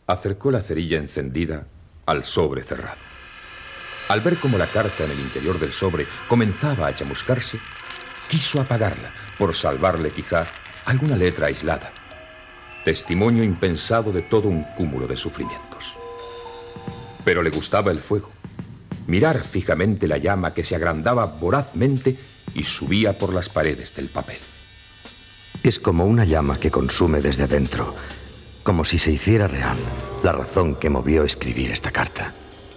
Acercó la cerilla encendida al sobre cerrado. Al ver cómo la carta en el interior del sobre comenzaba a chamuscarse, quiso apagarla por salvarle quizá alguna letra aislada. Testimonio impensado de todo un cúmulo de sufrimientos. Pero le gustaba el fuego. Mirar fijamente la llama que se agrandaba vorazmente y subía por las paredes del papel. Es como una llama que consume desde adentro, como si se hiciera real la razón que movió a escribir esta carta.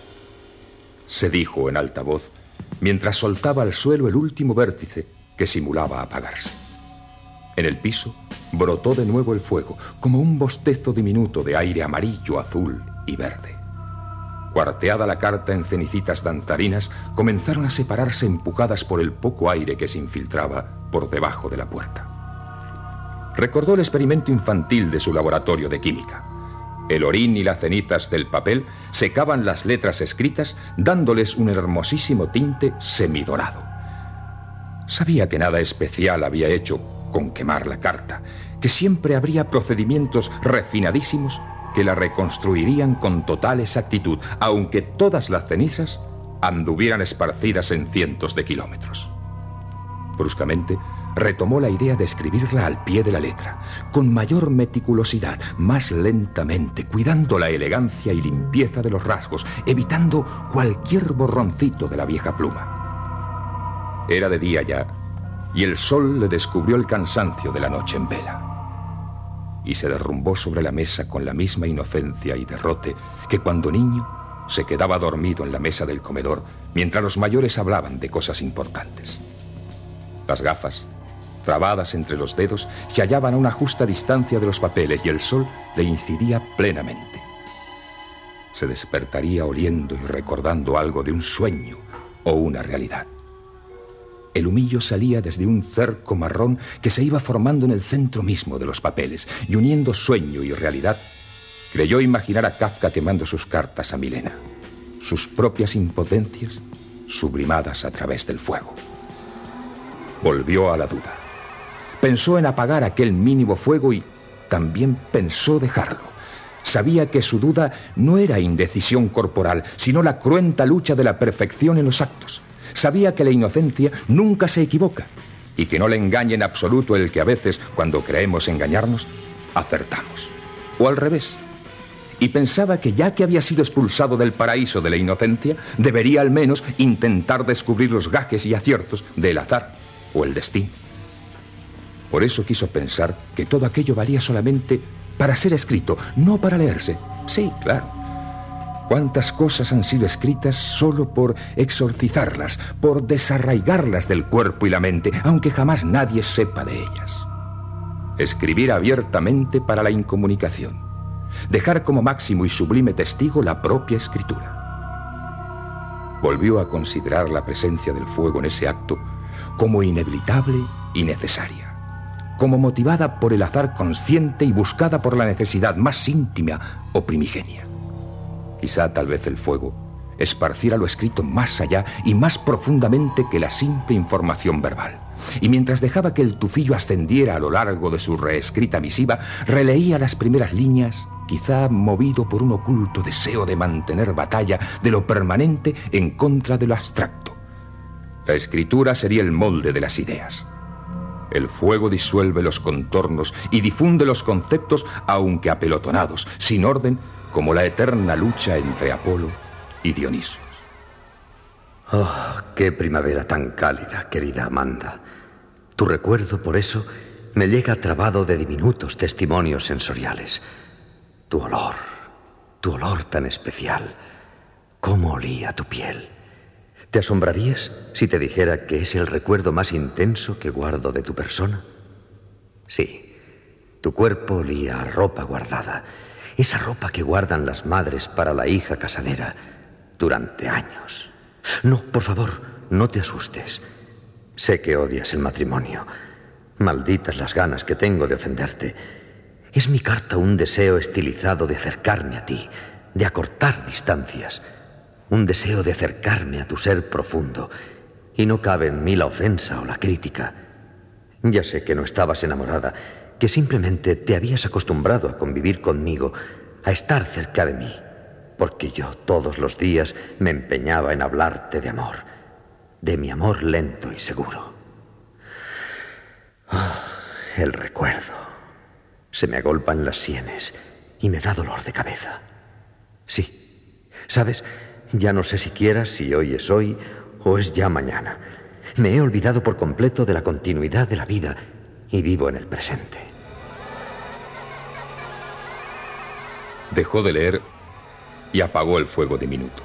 Se dijo en alta voz, mientras soltaba al suelo el último vértice que simulaba apagarse. En el piso brotó de nuevo el fuego, como un bostezo diminuto de aire amarillo, azul y verde. Cuarteada la carta en cenicitas danzarinas, comenzaron a separarse empujadas por el poco aire que se infiltraba por debajo de la puerta. Recordó el experimento infantil de su laboratorio de química. El orín y las cenizas del papel secaban las letras escritas, dándoles un hermosísimo tinte semidorado. Sabía que nada especial había hecho con quemar la carta, que siempre habría procedimientos refinadísimos que la reconstruirían con total exactitud, aunque todas las cenizas anduvieran esparcidas en cientos de kilómetros. Bruscamente retomó la idea de escribirla al pie de la letra, con mayor meticulosidad, más lentamente, cuidando la elegancia y limpieza de los rasgos, evitando cualquier borroncito de la vieja pluma. Era de día ya, y el sol le descubrió el cansancio de la noche en vela. Y se derrumbó sobre la mesa con la misma inocencia y derrote que cuando niño se quedaba dormido en la mesa del comedor mientras los mayores hablaban de cosas importantes. Las gafas, trabadas entre los dedos, se hallaban a una justa distancia de los papeles y el sol le incidía plenamente. Se despertaría oliendo y recordando algo de un sueño o una realidad. El humillo salía desde un cerco marrón que se iba formando en el centro mismo de los papeles, y uniendo sueño y realidad, creyó imaginar a Kafka quemando sus cartas a Milena, sus propias impotencias sublimadas a través del fuego. Volvió a la duda. Pensó en apagar aquel mínimo fuego y también pensó dejarlo. Sabía que su duda no era indecisión corporal, sino la cruenta lucha de la perfección en los actos. Sabía que la inocencia nunca se equivoca y que no le engaña en absoluto el que a veces, cuando creemos engañarnos, acertamos. O al revés. Y pensaba que ya que había sido expulsado del paraíso de la inocencia, debería al menos intentar descubrir los gajes y aciertos del azar o el destino. Por eso quiso pensar que todo aquello valía solamente para ser escrito, no para leerse. Sí, claro. ¿Cuántas cosas han sido escritas solo por exorcizarlas, por desarraigarlas del cuerpo y la mente, aunque jamás nadie sepa de ellas? Escribir abiertamente para la incomunicación. Dejar como máximo y sublime testigo la propia escritura. Volvió a considerar la presencia del fuego en ese acto como inevitable y necesaria, como motivada por el azar consciente y buscada por la necesidad más íntima o primigenia. Quizá tal vez el fuego esparciera lo escrito más allá y más profundamente que la simple información verbal. Y mientras dejaba que el tufillo ascendiera a lo largo de su reescrita misiva, releía las primeras líneas, quizá movido por un oculto deseo de mantener batalla de lo permanente en contra de lo abstracto. La escritura sería el molde de las ideas. El fuego disuelve los contornos y difunde los conceptos, aunque apelotonados, sin orden, como la eterna lucha entre Apolo y Dionisio. Oh, qué primavera tan cálida, querida Amanda. Tu recuerdo, por eso, me llega trabado de diminutos testimonios sensoriales. Tu olor tan especial. ¿Cómo olía tu piel? ¿Te asombrarías si te dijera que es el recuerdo más intenso que guardo de tu persona? Sí, tu cuerpo olía a ropa guardada. Esa ropa que guardan las madres para la hija casadera durante años. No, por favor, no te asustes. Sé que odias el matrimonio. Malditas las ganas que tengo de ofenderte. Es mi carta un deseo estilizado de acercarme a ti, de acortar distancias. Un deseo de acercarme a tu ser profundo. Y no cabe en mí la ofensa o la crítica. Ya sé que no estabas enamorada, que simplemente te habías acostumbrado a convivir conmigo a estar cerca de mí, porque yo todos los días me empeñaba en hablarte de amor, de mi amor lento y seguro. El recuerdo se me agolpa en las sienes y me da dolor de cabeza. Sí, ¿sabes? Ya no sé siquiera si hoy es hoy o es ya mañana. Me he olvidado por completo de la continuidad de la vida y vivo en el presente. Dejó de leer y apagó el fuego diminuto.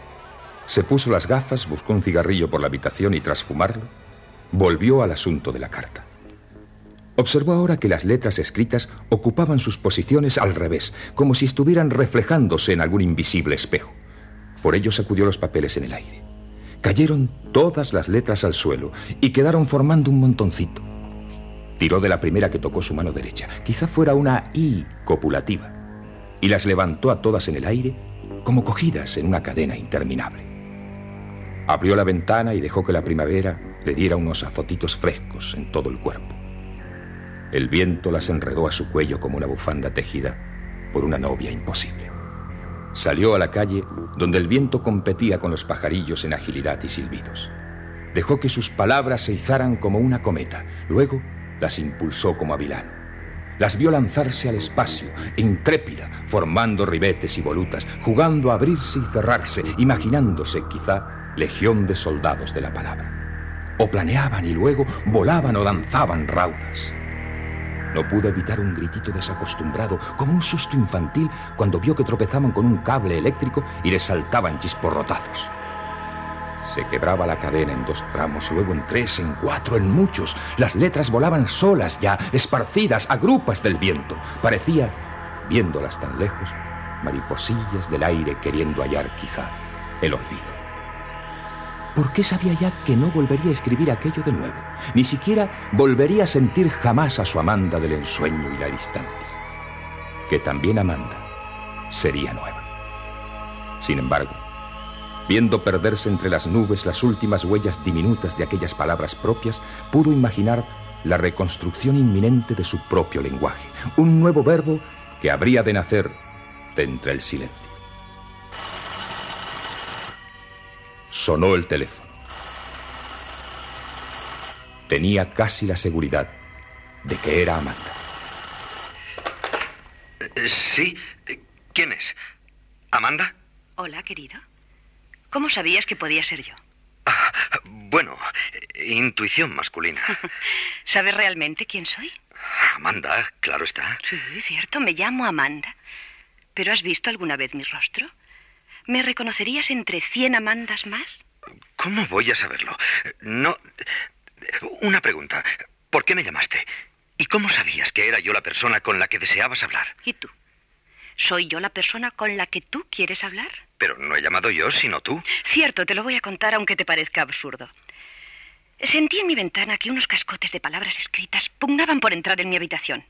Se puso las gafas, buscó un cigarrillo por la habitación y tras fumarlo, volvió al asunto de la carta. Observó ahora que las letras escritas ocupaban sus posiciones al revés, como si estuvieran reflejándose en algún invisible espejo. Por ello sacudió los papeles en el aire. Cayeron todas las letras al suelo y quedaron formando un montoncito. Tiró de la primera que tocó su mano derecha, quizá fuera una I copulativa, y las levantó a todas en el aire como cogidas en una cadena interminable. Abrió la ventana y dejó que la primavera le diera unos azotitos frescos en todo el cuerpo. El viento las enredó a su cuello como una bufanda tejida por una novia imposible. Salió a la calle donde el viento competía con los pajarillos en agilidad y silbidos. Dejó que sus palabras se izaran como una cometa. Luego las impulsó como avilán. Las vio lanzarse al espacio, intrépida, formando ribetes y volutas, jugando a abrirse y cerrarse, imaginándose, quizá, legión de soldados de la palabra. O planeaban y luego volaban o danzaban raudas. No pudo evitar un gritito desacostumbrado, como un susto infantil, cuando vio que tropezaban con un cable eléctrico y les saltaban chisporrotazos. Se quebraba la cadena en 2 tramos, luego en 3, en 4, en muchos. Las letras volaban solas ya, esparcidas a grupas del viento. Parecía, viéndolas tan lejos, mariposillas del aire queriendo hallar quizá el olvido. ¿Por qué sabía ya que no volvería a escribir aquello de nuevo? Ni siquiera volvería a sentir jamás a su Amanda del ensueño y la distancia. Que también Amanda sería nueva. Sin embargo, viendo perderse entre las nubes las últimas huellas diminutas de aquellas palabras propias, pudo imaginar la reconstrucción inminente de su propio lenguaje, un nuevo verbo que habría de nacer de entre el silencio. Sonó el teléfono. Tenía casi la seguridad de que era Amanda. Sí, ¿quién es? ¿Amanda? Hola, querido. ¿Cómo sabías que podía ser yo? Bueno, intuición masculina. ¿Sabes realmente quién soy? Amanda, claro está. Sí, cierto, me llamo Amanda. ¿Pero has visto alguna vez mi rostro? ¿Me reconocerías entre 100 Amandas más? ¿Cómo voy a saberlo? No... Una pregunta. ¿Por qué me llamaste? ¿Y cómo sabías que era yo la persona con la que deseabas hablar? ¿Y tú? ¿Soy yo la persona con la que tú quieres hablar? Pero no he llamado yo, sino tú. Cierto, te lo voy a contar aunque te parezca absurdo. Sentí en mi ventana que unos cascotes de palabras escritas pugnaban por entrar en mi habitación.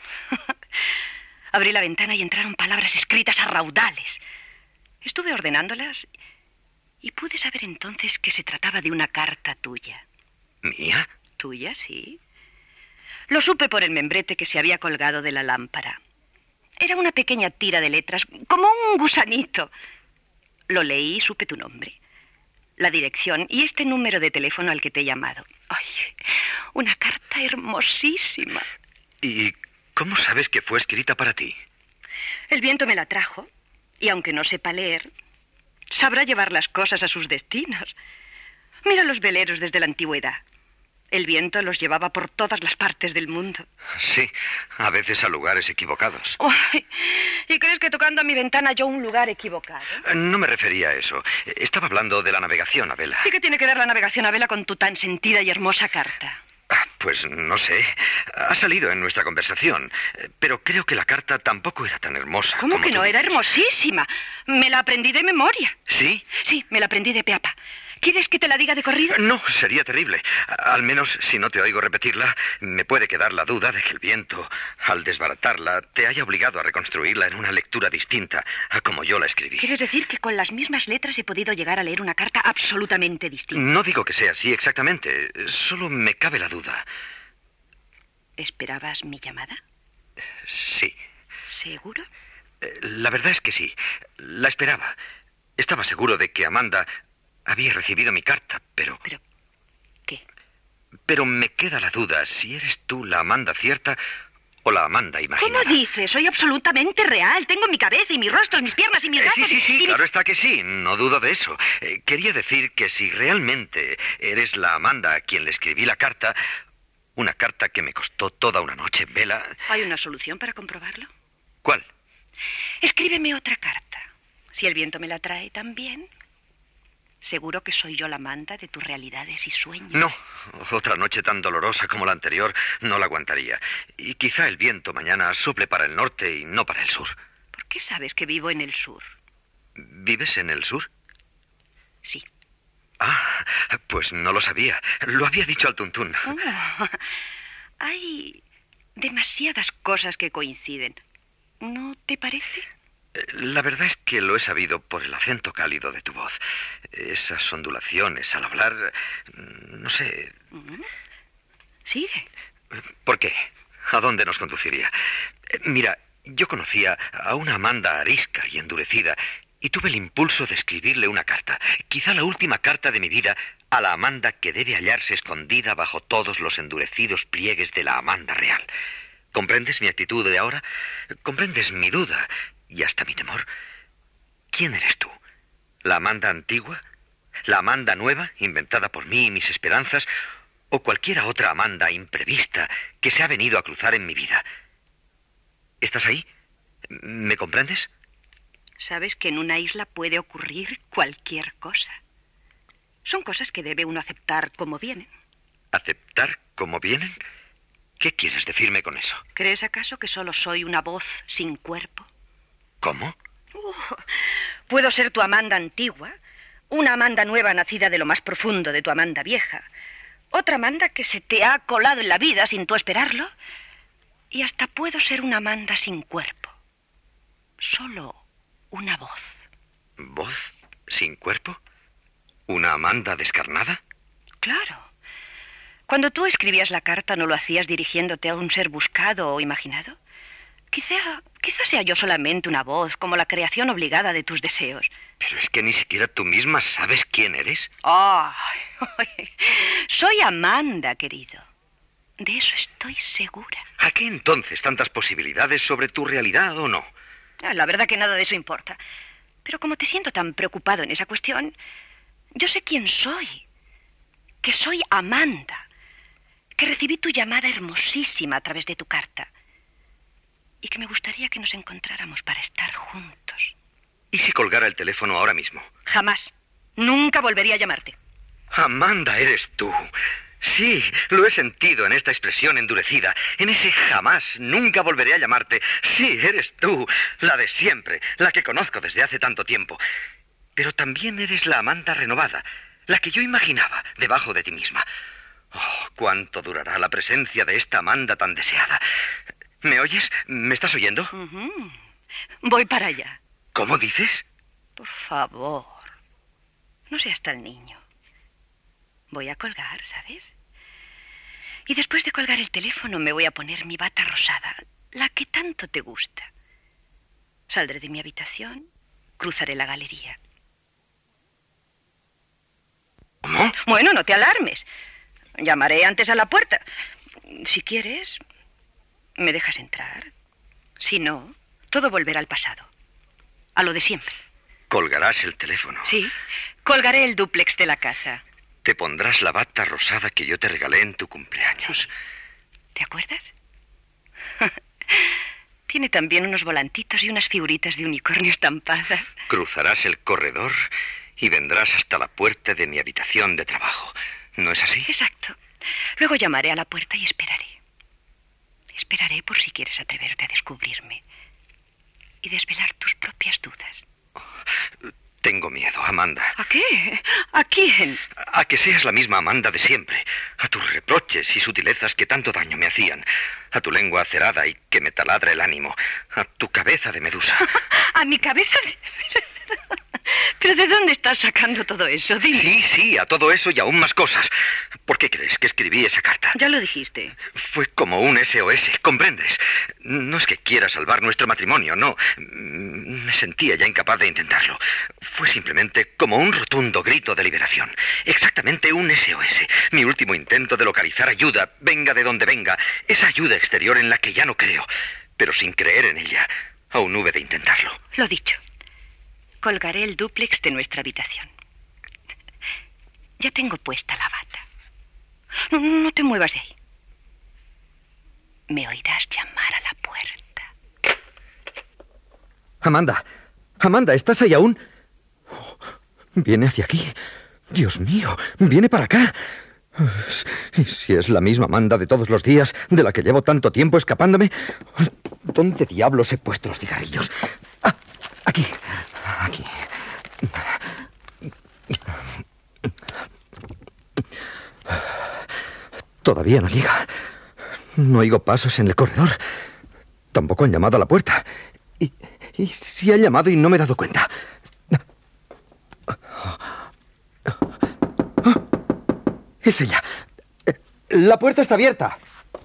Abrí la ventana y entraron palabras escritas a raudales. Estuve ordenándolas y pude saber entonces que se trataba de una carta tuya. ¿Mía? Tuya, sí. Lo supe por el membrete que se había colgado de la lámpara. Era una pequeña tira de letras, como un gusanito. Lo leí y supe tu nombre, la dirección y este número de teléfono al que te he llamado. ¡Ay! Una carta hermosísima. ¿Y cómo sabes que fue escrita para ti? El viento me la trajo. Y aunque no sepa leer, sabrá llevar las cosas a sus destinos. Mira los veleros desde la antigüedad. El viento los llevaba por todas las partes del mundo. Sí, a veces a lugares equivocados. Ay, ¿y crees que tocando a mi ventana yo un lugar equivocado? No me refería a eso. Estaba hablando de la navegación a vela. ¿Y qué tiene que ver la navegación a vela con tu tan sentida y hermosa carta? Pues no sé. Ha salido en nuestra conversación. Pero creo que la carta tampoco era tan hermosa. ¿Cómo que no? Era hermosísima. Me la aprendí de memoria. ¿Sí? Sí, me la aprendí de pe a pa. ¿Quieres que te la diga de corrido? No, sería terrible. Al menos, si no te oigo repetirla, me puede quedar la duda de que el viento, al desbaratarla, te haya obligado a reconstruirla en una lectura distinta a como yo la escribí. ¿Quieres decir que con las mismas letras he podido llegar a leer una carta absolutamente distinta? No digo que sea así exactamente. Solo me cabe la duda. ¿Esperabas mi llamada? Sí. ¿Seguro? La verdad es que sí. La esperaba. Estaba seguro de que Amanda había recibido mi carta, pero... ¿Pero qué? Pero me queda la duda si eres tú la Amanda cierta o la Amanda imaginada. ¿Cómo dices? Soy absolutamente real. Tengo mi cabeza y mis rostros, mis piernas y mis brazos. Sí, claro está que sí. No dudo de eso. Quería decir que si realmente eres la Amanda a quien le escribí la carta... Una carta que me costó toda una noche, Bella... ¿Hay una solución para comprobarlo? ¿Cuál? Escríbeme otra carta. Si el viento me la trae también, seguro que soy yo la Amanda de tus realidades y sueños. No, otra noche tan dolorosa como la anterior no la aguantaría. Y quizá el viento mañana sople para el norte y no para el sur. ¿Por qué sabes que vivo en el sur? ¿Vives en el sur? Sí. Ah, pues no lo sabía. Lo había dicho al tuntún. Oh, hay demasiadas cosas que coinciden. ¿No te parece? La verdad es que lo he sabido por el acento cálido de tu voz. Esas ondulaciones al hablar... No sé... Sigue. ¿Por qué? ¿A dónde nos conduciría? Mira, yo conocía a una Amanda arisca y endurecida... Y tuve el impulso de escribirle una carta, quizá la última carta de mi vida, a la Amanda que debe hallarse escondida bajo todos los endurecidos pliegues de la Amanda real. ¿Comprendes mi actitud de ahora? ¿Comprendes mi duda y hasta mi temor? ¿Quién eres tú? ¿La Amanda antigua? ¿La Amanda nueva, inventada por mí y mis esperanzas? ¿O cualquiera otra Amanda imprevista que se ha venido a cruzar en mi vida? ¿Estás ahí? ¿Me comprendes? Sabes que en una isla puede ocurrir cualquier cosa. Son cosas que debe uno aceptar como vienen. ¿Aceptar como vienen? ¿Qué quieres decirme con eso? ¿Crees acaso que solo soy una voz sin cuerpo? ¿Cómo? Puedo ser tu Amanda antigua, una Amanda nueva nacida de lo más profundo de tu Amanda vieja, otra Amanda que se te ha colado en la vida sin tú esperarlo, y hasta puedo ser una Amanda sin cuerpo. Solo una voz. ¿Voz sin cuerpo? ¿Una Amanda descarnada? Claro. Cuando tú escribías la carta, ¿no lo hacías dirigiéndote a un ser buscado o imaginado? Quizá sea yo solamente una voz, como la creación obligada de tus deseos. Pero es que ni siquiera tú misma sabes quién eres. Soy Amanda, querido. De eso estoy segura. ¿A qué entonces tantas posibilidades sobre tu realidad o no? La verdad que nada de eso importa. Pero como te siento tan preocupado en esa cuestión, yo sé quién soy. Que soy Amanda. Que recibí tu llamada hermosísima a través de tu carta. Y que me gustaría que nos encontráramos para estar juntos. ¿Y si colgara el teléfono ahora mismo? Jamás. Nunca volvería a llamarte. Amanda, eres tú. Sí, lo he sentido en esta expresión endurecida, en ese jamás, nunca volveré a llamarte. Sí, eres tú, la de siempre, la que conozco desde hace tanto tiempo. Pero también eres la Amanda renovada, la que yo imaginaba debajo de ti misma. Oh, cuánto durará la presencia de esta Amanda tan deseada. ¿Me oyes? ¿Me estás oyendo? Voy para allá. ¿Cómo dices? Por favor, no seas tan niño. Voy a colgar, ¿sabes? Y después de colgar el teléfono me voy a poner mi bata rosada, la que tanto te gusta. Saldré de mi habitación, cruzaré la galería. ¿Cómo? Bueno, no te alarmes. Llamaré antes a la puerta. Si quieres, me dejas entrar. Si no, todo volverá al pasado. A lo de siempre. Colgarás el teléfono. Sí, colgaré el dúplex de la casa. Te pondrás la bata rosada que yo te regalé en tu cumpleaños. Sí. ¿Te acuerdas? Tiene también unos volantitos y unas figuritas de unicornio estampadas. Cruzarás el corredor y vendrás hasta la puerta de mi habitación de trabajo. ¿No es así? Exacto. Luego llamaré a la puerta y esperaré. Esperaré por si quieres atreverte a descubrirme y desvelar tus propias dudas. Tengo miedo, Amanda. ¿A qué? ¿A quién? A que seas la misma Amanda de siempre. A tus reproches y sutilezas que tanto daño me hacían. A tu lengua acerada y que me taladra el ánimo. A tu cabeza de medusa. ¿A mi cabeza de...? ¿Pero de dónde estás sacando todo eso? Dime. Sí, a todo eso y aún más cosas. ¿Por qué crees que escribí esa carta? Ya lo dijiste. Fue como un SOS, ¿comprendes? No es que quiera salvar nuestro matrimonio, no. Me sentía ya incapaz de intentarlo. Fue simplemente como un rotundo grito de liberación. Exactamente un SOS. Mi último intento de localizar ayuda, venga de donde venga. Esa ayuda exterior en la que ya no creo. Pero sin creer en ella, aún hube de intentarlo. Lo dicho. Colgaré el dúplex de nuestra habitación. Ya tengo puesta la bata. No te muevas de ahí. Me oirás llamar a la puerta. Amanda, ¿estás ahí aún? Oh, viene hacia aquí. Dios mío, viene para acá. Si es la misma Amanda de todos los días, de la que llevo tanto tiempo escapándome. ¿Dónde diablos he puesto los cigarrillos? Ah, aquí. Todavía no llega. No oigo pasos en el corredor. Tampoco han llamado a la puerta. Y si han llamado y no me he dado cuenta. Es ella. La puerta está abierta.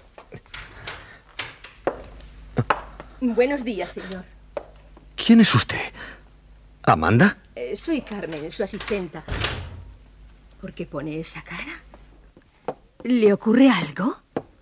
Buenos días, señor. ¿Quién es usted? ¿Amanda? Soy Carmen, su asistenta. ¿Por qué pone esa cara? ¿Le ocurre algo?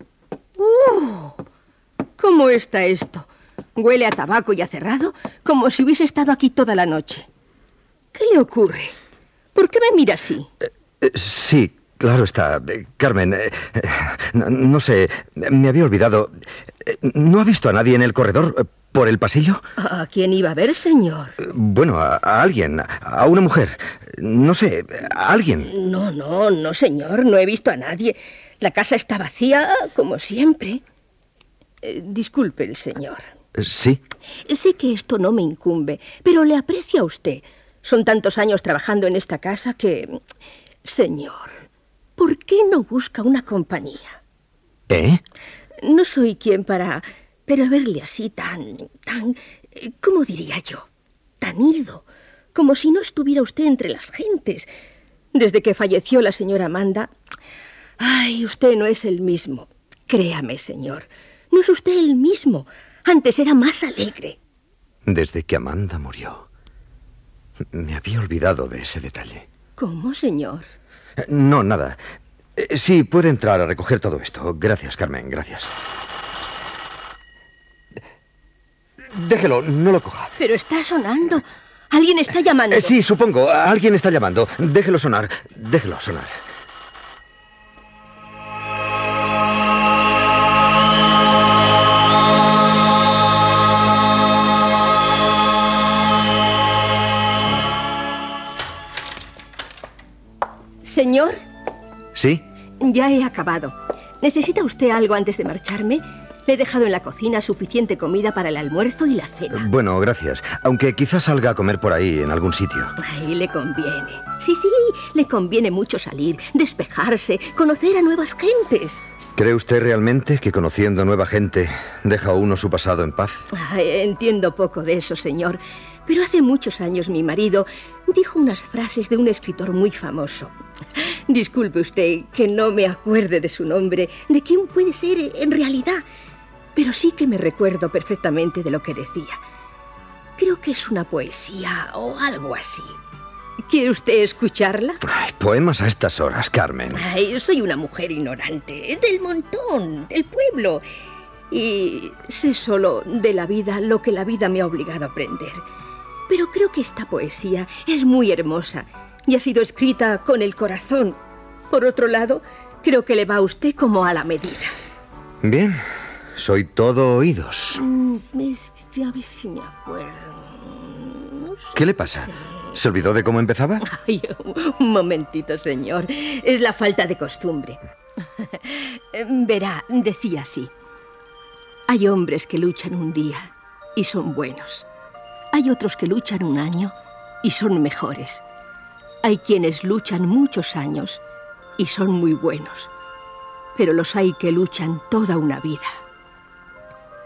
¿Cómo está esto? Huele a tabaco y a cerrado, como si hubiese estado aquí toda la noche. ¿Qué le ocurre? ¿Por qué me mira así? Sí, claro está. Carmen, no sé, me había olvidado. ¿No ha visto a nadie en el corredor, por el pasillo? ¿A quién iba a ver, señor? Bueno, a alguien, a una mujer. No sé, a alguien. No, señor, no he visto a nadie. La casa está vacía, como siempre. Disculpe el señor. Sí. Sé que esto no me incumbe, pero le aprecio a usted. Son tantos años trabajando en esta casa que... Señor, ¿por qué no busca una compañía? ¿Eh? No soy quien para... Pero verle así tan... ¿Cómo diría yo? Tan ido. Como si no estuviera usted entre las gentes. Desde que falleció la señora Amanda... Ay, usted no es el mismo. Créame, señor. No es usted el mismo. Antes era más alegre. Desde que Amanda murió. Me había olvidado de ese detalle. ¿Cómo, señor? No, nada. Sí, puede entrar a recoger todo esto. Gracias, Carmen, gracias. Déjelo, no lo coja. Pero está sonando. Alguien está llamando. Sí, supongo. Alguien está llamando. Déjelo sonar. Déjelo sonar. Señor. ¿Sí? Ya he acabado. ¿Necesita usted algo antes de marcharme? Le he dejado en la cocina suficiente comida para el almuerzo y la cena. Bueno, gracias. Aunque quizás salga a comer por ahí, en algún sitio. Ay, le conviene. Sí, le conviene mucho salir, despejarse, conocer a nuevas gentes. ¿Cree usted realmente que conociendo nueva gente deja uno su pasado en paz? Ay, entiendo poco de eso, señor. Pero hace muchos años mi marido dijo unas frases de un escritor muy famoso. Disculpe usted que no me acuerde de su nombre, de quién puede ser en realidad, pero sí que me recuerdo perfectamente de lo que decía. Creo que es una poesía o algo así. ¿Quiere usted escucharla? Ay, poemas a estas horas, Carmen. Ay, soy una mujer ignorante, del montón, del pueblo. Y sé solo de la vida lo que la vida me ha obligado a aprender. Pero creo que esta poesía es muy hermosa y ha sido escrita con el corazón. Por otro lado, creo que le va a usted como a la medida. Bien, soy todo oídos. A ver si me acuerdo. No sé. ¿Qué le pasa? ¿Se olvidó de cómo empezaba? Ay, un momentito, señor. Es la falta de costumbre. Verá, decía así. Hay hombres que luchan un día y son buenos. Hay otros que luchan un año y son mejores. Hay quienes luchan muchos años y son muy buenos. Pero los hay que luchan toda una vida.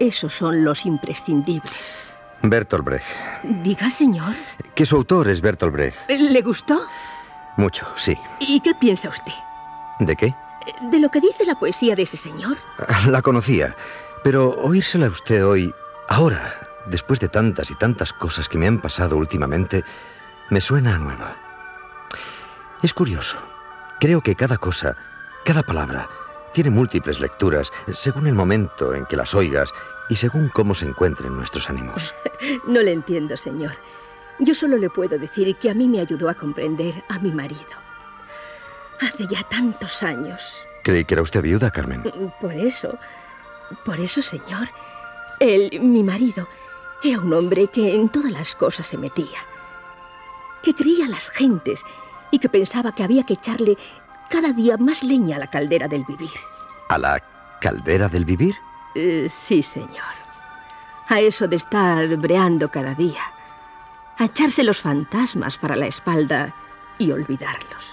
Esos son los imprescindibles. Bertolt Brecht. Diga, señor. Que su autor es Bertolt Brecht. ¿Le gustó? Mucho, sí. ¿Y qué piensa usted? ¿De qué? De lo que dice la poesía de ese señor. La conocía, pero oírsela a usted hoy, ahora, después de tantas y tantas cosas que me han pasado últimamente, me suena a nueva. Es curioso. Creo que cada cosa, cada palabra, tiene múltiples lecturas según el momento en que las oigas y según cómo se encuentren nuestros ánimos. No le entiendo, señor. Yo solo le puedo decir que a mí me ayudó a comprender a mi marido. Hace ya tantos años. Creí que era usted viuda, Carmen. Por eso, señor. Él, mi marido, era un hombre que en todas las cosas se metía. Que creía a las gentes y que pensaba que había que echarle cada día más leña a la caldera del vivir. ¿A la caldera del vivir? Sí, señor. A eso de estar breando cada día. A echarse los fantasmas para la espalda y olvidarlos.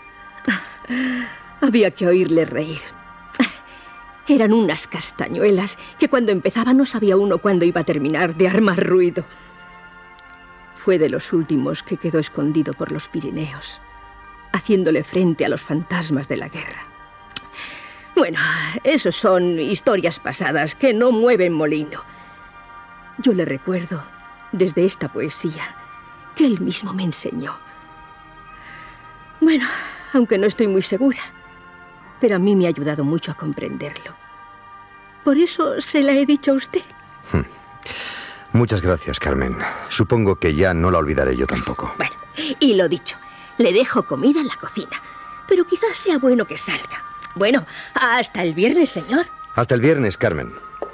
Había que oírle reír. Eran unas castañuelas que cuando empezaba no sabía uno cuándo iba a terminar de armar ruido. Fue de los últimos que quedó escondido por los Pirineos, haciéndole frente a los fantasmas de la guerra. Bueno, esos son historias pasadas que no mueven molino. Yo le recuerdo, desde esta poesía, que él mismo me enseñó. Bueno, aunque no estoy muy segura, pero a mí me ha ayudado mucho a comprenderlo. Por eso se la he dicho a usted. Muchas gracias, Carmen. Supongo que ya no la olvidaré yo tampoco. Bueno, y lo dicho, le dejo comida en la cocina, pero quizás sea bueno que salga. Bueno, hasta el viernes, señor. Hasta el viernes, Carmen.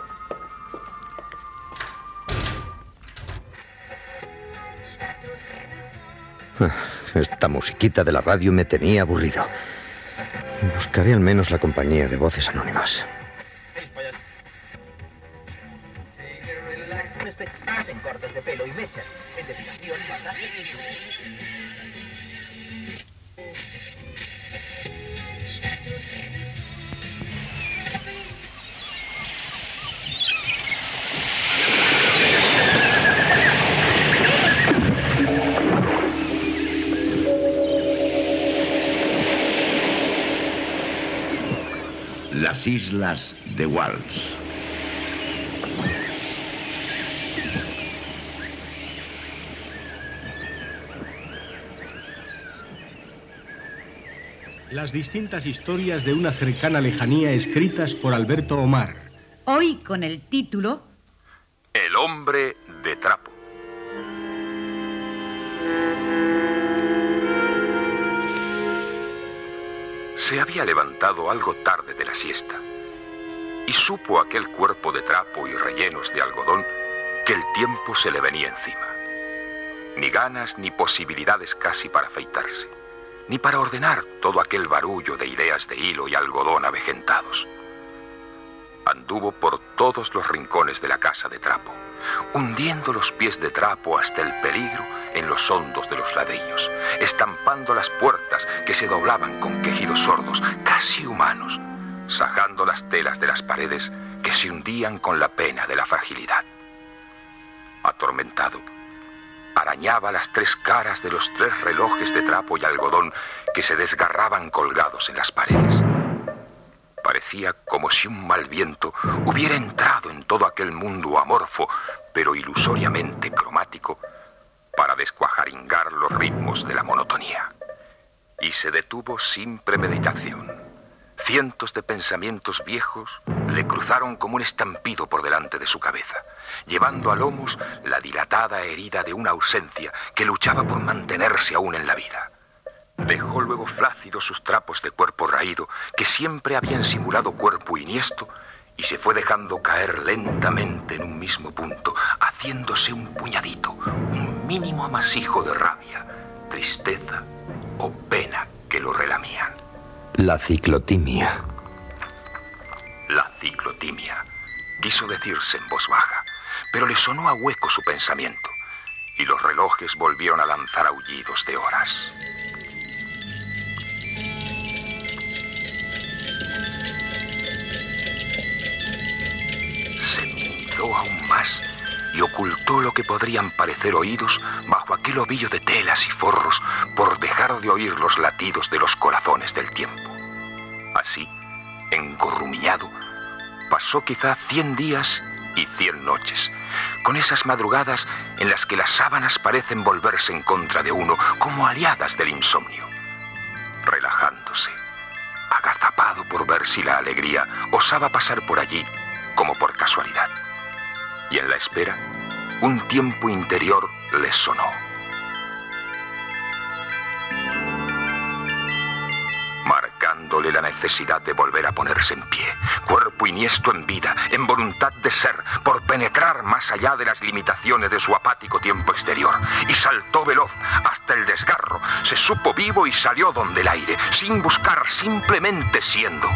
Esta musiquita de la radio me tenía aburrido. Buscaré al menos la compañía de voces anónimas. En cortes de pelo y mechas, en depilación, masajes Las Islas de Walsh. Las distintas historias de una cercana lejanía escritas por Alberto Omar. Hoy con el título El hombre de trapo. Se había levantado algo tarde de la siesta y supo aquel cuerpo de trapo y rellenos de algodón que el tiempo se le venía encima. Ni ganas ni posibilidades casi para afeitarse, ni para ordenar todo aquel barullo de ideas de hilo y algodón avejentados. Anduvo por todos los rincones de la casa de trapo, hundiendo los pies de trapo hasta el peligro en los hondos de los ladrillos, estampando las puertas que se doblaban con quejidos sordos, casi humanos, sajando las telas de las paredes que se hundían con la pena de la fragilidad. Atormentado, arañaba las tres caras de los tres relojes de trapo y algodón que se desgarraban colgados en las paredes. Parecía como si un mal viento hubiera entrado en todo aquel mundo amorfo, pero ilusoriamente cromático, para descuajaringar los ritmos de la monotonía. Y se detuvo sin premeditación. Cientos de pensamientos viejos le cruzaron como un estampido por delante de su cabeza, llevando a lomos la dilatada herida de una ausencia que luchaba por mantenerse aún en la vida. Dejó luego flácidos sus trapos de cuerpo raído, que siempre habían simulado cuerpo iniesto, y se fue dejando caer lentamente en un mismo punto, haciéndose un puñadito, un mínimo amasijo de rabia, tristeza o pena que lo relamían. La ciclotimia. La ciclotimia, quiso decirse en voz baja, pero le sonó a hueco su pensamiento, y los relojes volvieron a lanzar aullidos de horas. Se agudizó aún más y ocultó lo que podrían parecer oídos bajo aquel ovillo de telas y forros por dejar de oír los latidos de los corazones del tiempo. Así, engorrumillado, pasó quizá 100 días y 100 noches, con esas madrugadas en las que las sábanas parecen volverse en contra de uno como aliadas del insomnio, relajándose, agazapado por ver si la alegría osaba pasar por allí como por casualidad. Y en la espera, un tiempo interior les sonó. Marcándole la necesidad de volver a ponerse en pie, cuerpo iniesto en vida, en voluntad de ser, por penetrar más allá de las limitaciones de su apático tiempo exterior. Y saltó veloz hasta el desgarro, se supo vivo y salió donde el aire, sin buscar, simplemente siendo.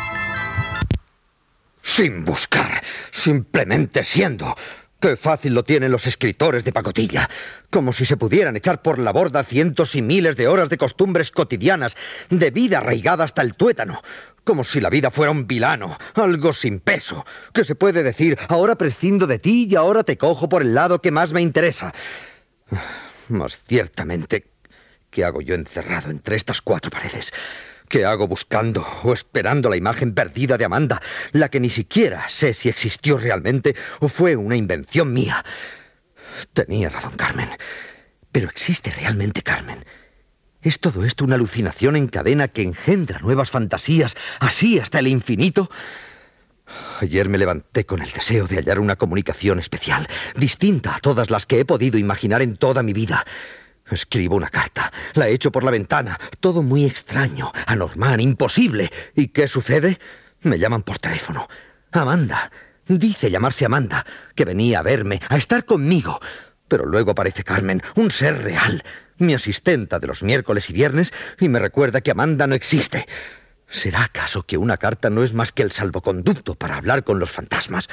Sin buscar, simplemente siendo. Qué fácil lo tienen los escritores de pacotilla. Como si se pudieran echar por la borda cientos y miles de horas de costumbres cotidianas, de vida arraigada hasta el tuétano. Como si la vida fuera un vilano, algo sin peso, que se puede decir, ahora prescindo de ti y ahora te cojo por el lado que más me interesa. Mas ciertamente, ¿qué hago yo encerrado entre estas 4 paredes? ¿Qué hago buscando o esperando la imagen perdida de Amanda, la que ni siquiera sé si existió realmente o fue una invención mía? Tenía razón Carmen. Pero ¿existe realmente Carmen? ¿Es todo esto una alucinación en cadena que engendra nuevas fantasías, así hasta el infinito? Ayer me levanté con el deseo de hallar una comunicación especial, distinta a todas las que he podido imaginar en toda mi vida. Escribo una carta, la echo por la ventana, todo muy extraño, anormal, imposible. ¿Y qué sucede? Me llaman por teléfono. Amanda. Dice llamarse Amanda, que venía a verme, a estar conmigo. Pero luego aparece Carmen, un ser real, mi asistenta de los miércoles y viernes, y me recuerda que Amanda no existe. ¿Será acaso que una carta no es más que el salvoconducto para hablar con los fantasmas?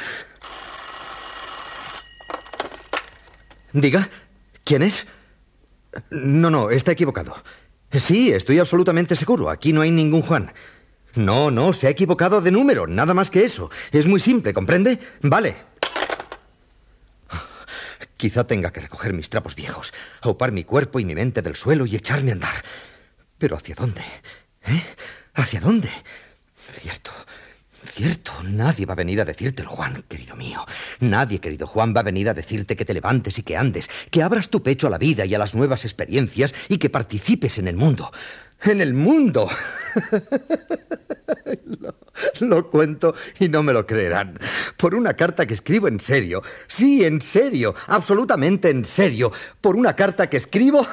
Diga, ¿quién es? No, está equivocado. Sí, estoy absolutamente seguro. Aquí no hay ningún Juan. No, se ha equivocado de número. Nada más que eso. Es muy simple, ¿comprende? Vale. Quizá tenga que recoger mis trapos viejos, aupar mi cuerpo y mi mente del suelo y echarme a andar. ¿Pero hacia dónde? ¿Hacia dónde? Cierto, nadie va a venir a decírtelo, Juan, querido mío. Nadie, querido Juan, va a venir a decirte que te levantes y que andes, que abras tu pecho a la vida y a las nuevas experiencias y que participes en el mundo. ¡En el mundo! Lo cuento y no me lo creerán. Por una carta que escribo en serio. Sí, en serio, absolutamente en serio. Por una carta que escribo...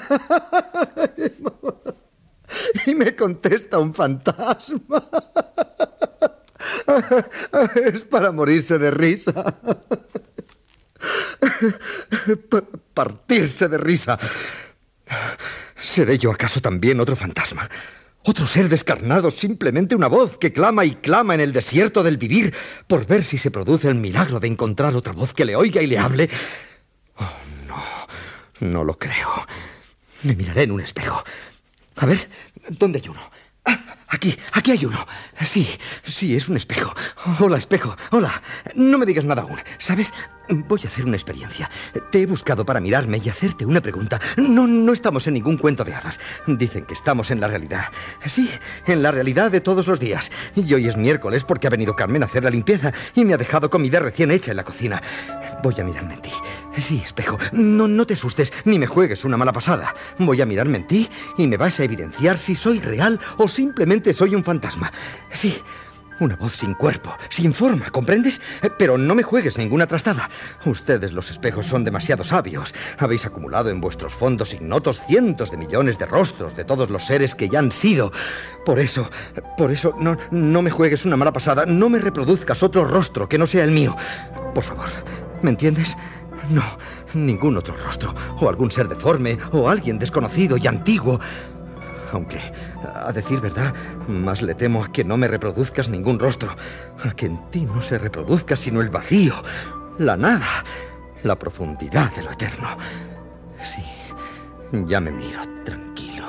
y me contesta un fantasma. Es para morirse de risa. Partirse de risa. ¿Seré yo acaso también otro fantasma? ¿Otro ser descarnado, simplemente una voz que clama y clama en el desierto del vivir por ver si se produce el milagro de encontrar otra voz que le oiga y le hable? Oh, no lo creo. Me miraré en un espejo. A ver, ¿dónde hay uno? Aquí hay uno. Sí, es un espejo. Hola, espejo, hola. No me digas nada aún, ¿sabes? Voy a hacer una experiencia. Te he buscado para mirarme y hacerte una pregunta. No estamos en ningún cuento de hadas. Dicen que estamos en la realidad. Sí, en la realidad de todos los días. Y hoy es miércoles porque ha venido Carmen a hacer la limpieza y me ha dejado comida recién hecha en la cocina. Voy a mirarme en ti. Sí, espejo, no te asustes ni me juegues una mala pasada. Voy a mirarme en ti y me vas a evidenciar si soy real o simplemente soy un fantasma. Sí, una voz sin cuerpo, sin forma, ¿comprendes? Pero no me juegues ninguna trastada. Ustedes, los espejos, son demasiado sabios. Habéis acumulado en vuestros fondos ignotos cientos de millones de rostros de todos los seres que ya han sido. Por eso, no me juegues una mala pasada. No me reproduzcas otro rostro que no sea el mío. Por favor, ¿me entiendes? No, ningún otro rostro, o algún ser deforme, o alguien desconocido y antiguo. Aunque, a decir verdad, más le temo a que no me reproduzcas ningún rostro, a que en ti no se reproduzca sino el vacío, la nada, la profundidad de lo eterno. Sí, ya me miro, tranquilo,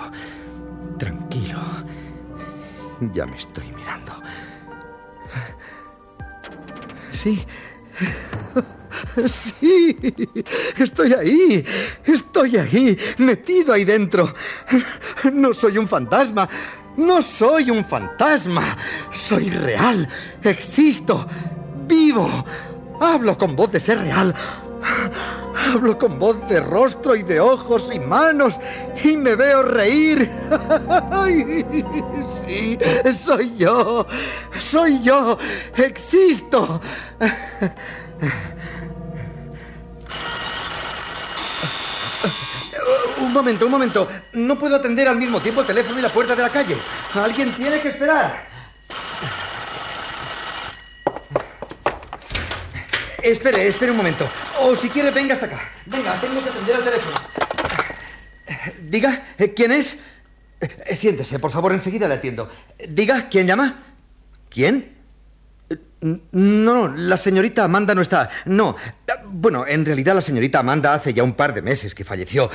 ya me estoy mirando. Sí, Sí, estoy ahí, metido ahí dentro. No soy un fantasma, soy real, existo, vivo, hablo con voz de ser real, hablo con voz de rostro y de ojos y manos y me veo reír. Sí, soy yo, existo. Un momento. No puedo atender al mismo tiempo el teléfono y la puerta de la calle. Alguien tiene que esperar. Espere un momento. O si quiere, venga hasta acá. Venga, tengo que atender al teléfono. Diga, ¿quién es? Siéntese, por favor, enseguida le atiendo. Diga, ¿quién llama? ¿Quién? No, la señorita Amanda no está. No. Bueno, en realidad la señorita Amanda hace ya un par de meses que falleció.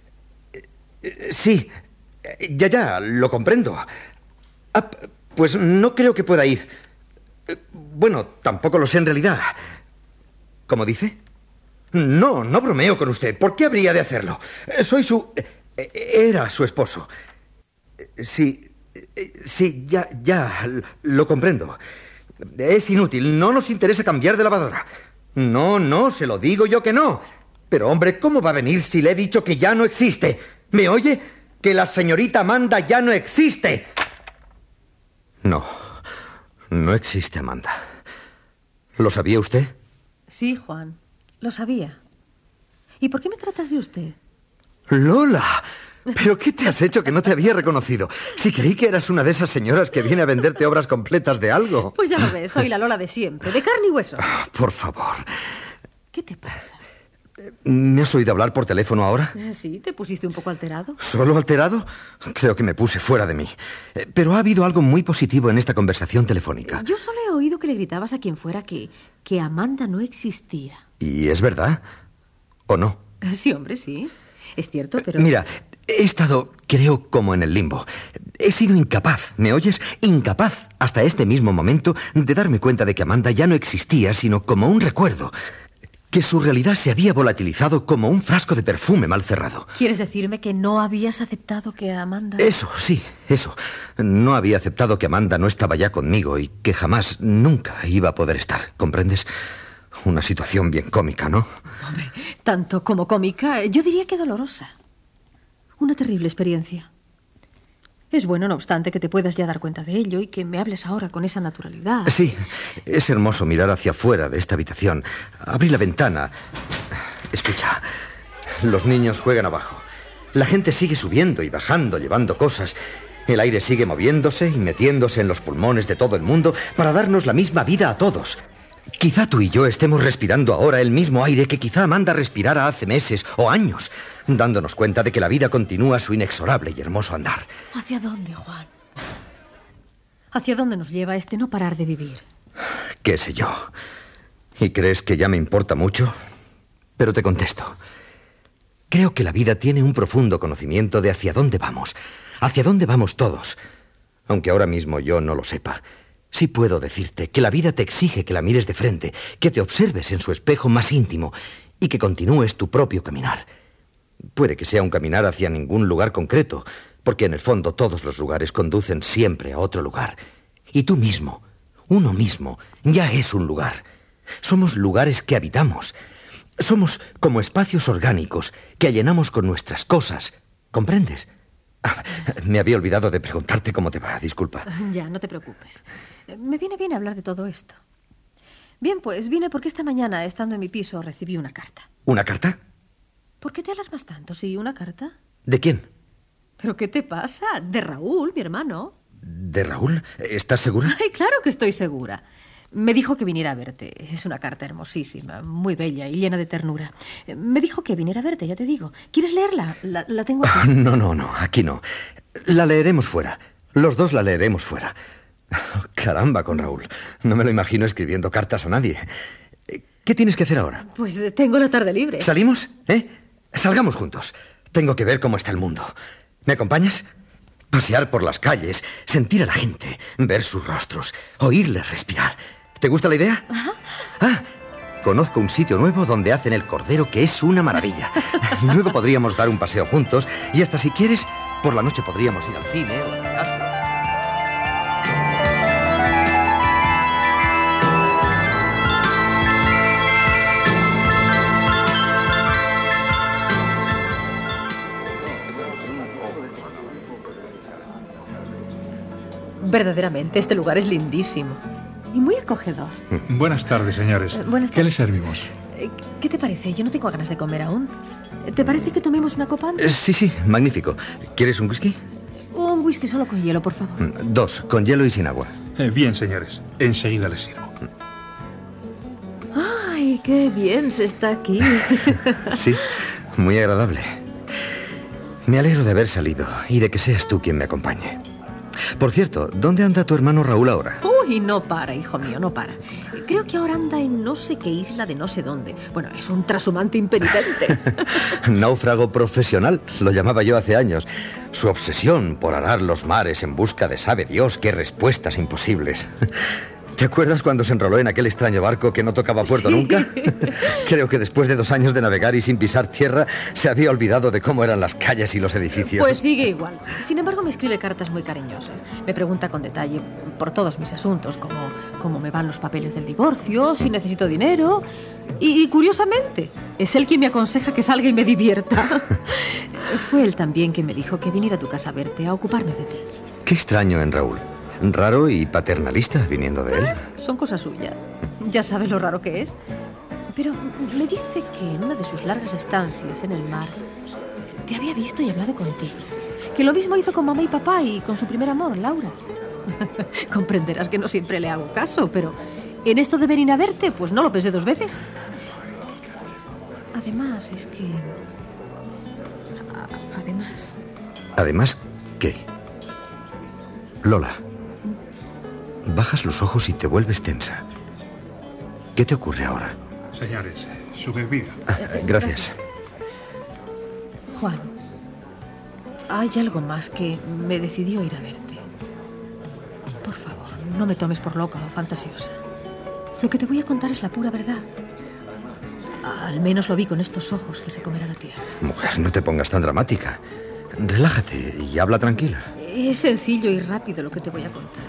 Sí, ya, lo comprendo. Pues no creo que pueda ir. Bueno, tampoco lo sé en realidad. ¿Cómo dice? No bromeo con usted. ¿Por qué habría de hacerlo? Soy era su esposo. Sí, ya, lo comprendo. Es inútil, no nos interesa cambiar de lavadora. No, se lo digo yo que no. Pero, hombre, ¿cómo va a venir si le he dicho que ya no existe? ¿Me oye? Que la señorita Amanda ya no existe. No existe Amanda. ¿Lo sabía usted? Sí, Juan, lo sabía. ¿Y por qué me tratas de usted? ¡Lola! ¿Pero qué te has hecho que no te había reconocido? Si creí que eras una de esas señoras que viene a venderte obras completas de algo. Pues ya lo ves, soy la Lola de siempre, de carne y hueso. Por favor. ¿Qué te pasa? ¿Me has oído hablar por teléfono ahora? Sí, ¿te pusiste un poco alterado? ¿Solo alterado? Creo que me puse fuera de mí. Pero ha habido algo muy positivo en esta conversación telefónica. Yo solo he oído que le gritabas a quien fuera que Amanda no existía. ¿Y es verdad? ¿O no? Sí, hombre, sí. Es cierto, pero... Mira, he estado, creo, como en el limbo. He sido incapaz, ¿me oyes? Incapaz, hasta este mismo momento, de darme cuenta de que Amanda ya no existía, sino como un recuerdo. Que su realidad se había volatilizado como un frasco de perfume mal cerrado. ¿Quieres decirme que no habías aceptado que Amanda... Eso, sí, eso. No había aceptado que Amanda no estaba ya conmigo y que jamás, nunca iba a poder estar, ¿comprendes? Una situación bien cómica, ¿no? Hombre, tanto como cómica, yo diría que dolorosa. Una terrible experiencia. Es bueno, no obstante, que te puedas ya dar cuenta de ello y que me hables ahora con esa naturalidad. Sí, es hermoso mirar hacia afuera de esta habitación. Abrí la ventana. Escucha, los niños juegan abajo. La gente sigue subiendo y bajando, llevando cosas. El aire sigue moviéndose y metiéndose en los pulmones de todo el mundo para darnos la misma vida a todos. Quizá tú y yo estemos respirando ahora el mismo aire que quizá Amanda respirara hace meses o años, dándonos cuenta de que la vida continúa su inexorable y hermoso andar. ¿Hacia dónde, Juan? ¿Hacia dónde nos lleva este no parar de vivir? ¿Qué sé yo? ¿Y crees que ya me importa mucho? Pero te contesto. Creo que la vida tiene un profundo conocimiento de hacia dónde vamos todos. Aunque ahora mismo yo no lo sepa. Sí puedo decirte que la vida te exige que la mires de frente, que te observes en su espejo más íntimo y que continúes tu propio caminar. Puede que sea un caminar hacia ningún lugar concreto, porque en el fondo todos los lugares conducen siempre a otro lugar. Y tú mismo, uno mismo, ya es un lugar. Somos lugares que habitamos. Somos como espacios orgánicos que allenamos con nuestras cosas. ¿Comprendes? Me había olvidado de preguntarte cómo te va, disculpa. Ya, no te preocupes. Me viene bien hablar de todo esto. Bien, pues vine porque esta mañana, estando en mi piso, recibí una carta. ¿Una carta? ¿Por qué te alarmas tanto? ¿Sí, una carta? ¿De quién? ¿Pero qué te pasa? De Raúl, mi hermano. ¿De Raúl? ¿Estás segura? Ay, claro que estoy segura. Me dijo que viniera a verte. Es una carta hermosísima, muy bella y llena de ternura. Me dijo que viniera a verte, ya te digo. ¿Quieres leerla? La tengo aquí. No, aquí no. La leeremos fuera. Los dos la leeremos fuera. Caramba, con Raúl. No me lo imagino escribiendo cartas a nadie. ¿Qué tienes que hacer ahora? Pues tengo la tarde libre. ¿Salimos? Salgamos juntos. Tengo que ver cómo está el mundo. ¿Me acompañas? Pasear por las calles, sentir a la gente, ver sus rostros, oírles respirar. ¿Te gusta la idea? Ajá. conozco un sitio nuevo donde hacen el cordero que es una maravilla. Luego podríamos dar un paseo juntos y hasta si quieres, por la noche podríamos ir al cine o al teatro. Verdaderamente, este lugar es lindísimo y muy acogedor. Buenas tardes, señores. Buenas tardes. ¿Qué le servimos? ¿Qué te parece? Yo no tengo ganas de comer aún. ¿Te parece que tomemos una copa antes? Sí, magnífico. ¿Quieres un whisky? Un whisky solo con hielo, por favor. 2, con hielo y sin agua. Bien, señores. Enseguida les sirvo. ¡Ay, qué bien se está aquí! Sí, muy agradable. Me alegro de haber salido y de que seas tú quien me acompañe. Por cierto, ¿dónde anda tu hermano Raúl ahora? Uy, no para, hijo mío, no para. Creo que ahora anda en no sé qué isla de no sé dónde. Bueno, es un trashumante impenitente. Náufrago profesional, lo llamaba yo hace años. Su obsesión por arar los mares en busca de sabe Dios qué respuestas imposibles. ¿Te acuerdas cuando se enroló en aquel extraño barco que no tocaba puerto nunca? Creo que después de 2 años de navegar y sin pisar tierra, se había olvidado de cómo eran las calles y los edificios. Pues sigue igual. Sin embargo, me escribe cartas muy cariñosas. Me pregunta con detalle por todos mis asuntos, como cómo me van los papeles del divorcio, si necesito dinero. Y curiosamente, es él quien me aconseja que salga y me divierta. Fue él también quien me dijo que viniera a tu casa a verte, a ocuparme de ti. Qué extraño en Raúl. Raro y paternalista viniendo de él. Son cosas suyas. Ya sabe lo raro que es. Pero me dice que en una de sus largas estancias en el mar te había visto y hablado contigo. Que lo mismo hizo con mamá y papá y con su primer amor, Laura. Comprenderás que no siempre le hago caso, pero en esto de venir a verte, pues no lo pensé 2 veces. Además, es que... Además... ¿Además qué? Lola, bajas los ojos y te vuelves tensa. ¿Qué te ocurre ahora? Señores, su bebida. Gracias. Juan, hay algo más que me decidió ir a verte. Por favor, no me tomes por loca o fantasiosa. Lo que te voy a contar es la pura verdad. Al menos lo vi con estos ojos que se comerán la tierra. Mujer, no te pongas tan dramática. Relájate y habla tranquila. Es sencillo y rápido lo que te voy a contar.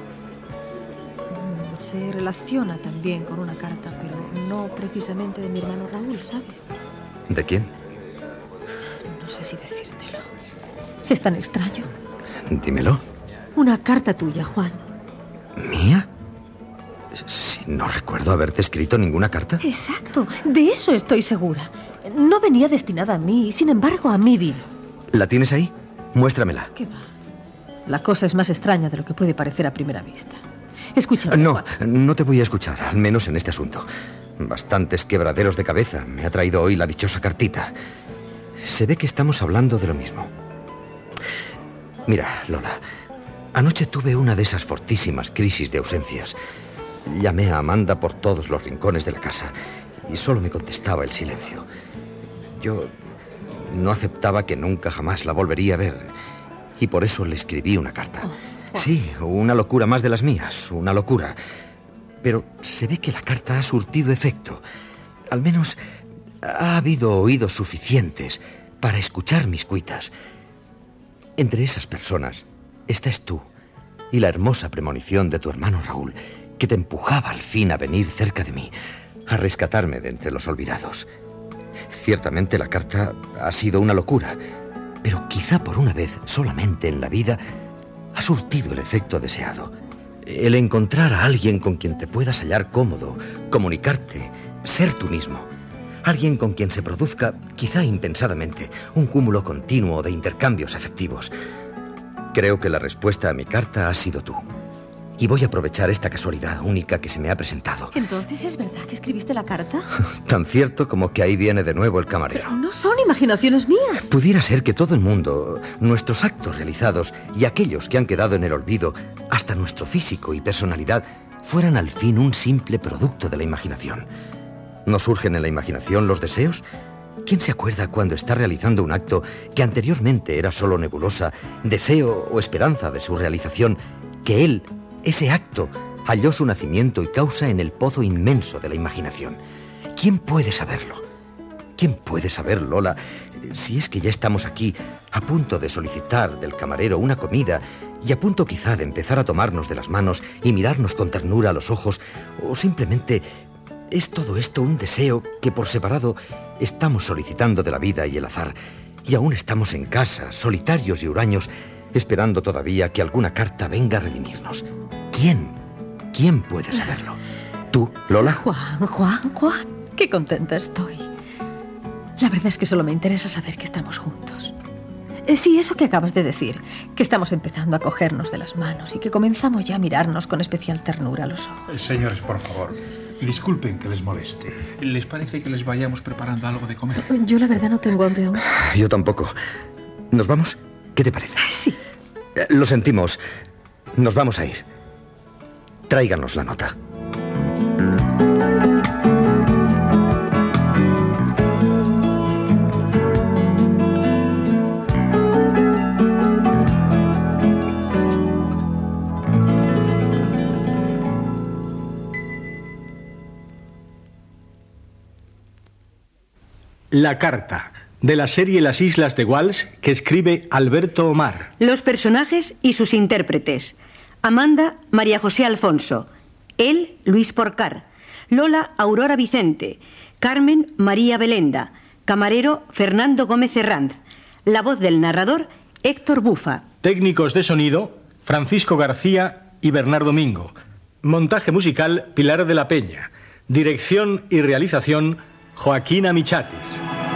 Se relaciona también con una carta, pero no precisamente de mi hermano Raúl, ¿sabes? ¿De quién? No sé si decírtelo. Es tan extraño. Dímelo. Una carta tuya, Juan. ¿Mía? Si no recuerdo haberte escrito ninguna carta. Exacto, de eso estoy segura. No venía destinada a mí, sin embargo, a mí vino. ¿La tienes ahí? Muéstramela. ¿Qué va? La cosa es más extraña de lo que puede parecer a primera vista. Escúchame. No, Juan. no te voy a escuchar, al menos en este asunto. Bastantes quebraderos de cabeza me ha traído hoy la dichosa cartita. Se ve que estamos hablando de lo mismo. Mira, Lola, anoche tuve una de esas fortísimas crisis de ausencias. Llamé a Amanda por todos los rincones de la casa y solo me contestaba el silencio. Yo no aceptaba que nunca jamás la volvería a ver y por eso le escribí una carta. Sí, una locura más de las mías, una locura. Pero se ve que la carta ha surtido efecto. Al menos ha habido oídos suficientes para escuchar mis cuitas. Entre esas personas estás tú y la hermosa premonición de tu hermano Raúl, que te empujaba al fin a venir cerca de mí, a rescatarme de entre los olvidados. Ciertamente la carta ha sido una locura, pero quizá por una vez solamente en la vida ha surtido el efecto deseado. El encontrar a alguien con quien te puedas hallar cómodo, comunicarte, ser tú mismo. Alguien con quien se produzca, quizá impensadamente, un cúmulo continuo de intercambios afectivos. Creo que la respuesta a mi carta ha sido tú. Y voy a aprovechar esta casualidad única que se me ha presentado. ¿Entonces es verdad que escribiste la carta? Tan cierto como que ahí viene de nuevo el camarero. Pero no son imaginaciones mías. Pudiera ser que todo el mundo, nuestros actos realizados y aquellos que han quedado en el olvido, hasta nuestro físico y personalidad, fueran al fin un simple producto de la imaginación. ¿No surgen en la imaginación los deseos? ¿Quién se acuerda cuando está realizando un acto que anteriormente era solo nebulosa, deseo o esperanza de su realización, que él, ese acto, halló su nacimiento y causa en el pozo inmenso de la imaginación. ¿Quién puede saberlo? ¿Quién puede saber, Lola, si es que ya estamos aquí, a punto de solicitar del camarero una comida y a punto quizá de empezar a tomarnos de las manos y mirarnos con ternura a los ojos, o simplemente es todo esto un deseo que por separado estamos solicitando de la vida y el azar, y aún estamos en casa, solitarios y huraños, esperando todavía que alguna carta venga a redimirnos? ¿Quién puede saberlo? ¿Tú, Lola? Juan, qué contenta estoy. La verdad es que solo me interesa saber que estamos juntos. Sí, eso que acabas de decir, que estamos empezando a cogernos de las manos y que comenzamos ya a mirarnos con especial ternura a los ojos. Señores, por favor, disculpen que les moleste. ¿Les parece que les vayamos preparando algo de comer? Yo la verdad no tengo hambre aún. Yo tampoco. ¿Nos vamos? ¿Qué te parece? Sí. Lo sentimos. Nos vamos a ir. Tráiganos la nota. La carta, de la serie Las Islas de Walsh, que escribe Alberto Omar. Los personajes y sus intérpretes. Amanda, María José Alfonso. Él, Luis Porcar. Lola, Aurora Vicente. Carmen, María Belenda. Camarero, Fernando Gómez Herranz. La voz del narrador, Héctor Bufa. Técnicos de sonido, Francisco García y Bernardo Mingo. Montaje musical, Pilar de la Peña. Dirección y realización, Joaquín Amichatis.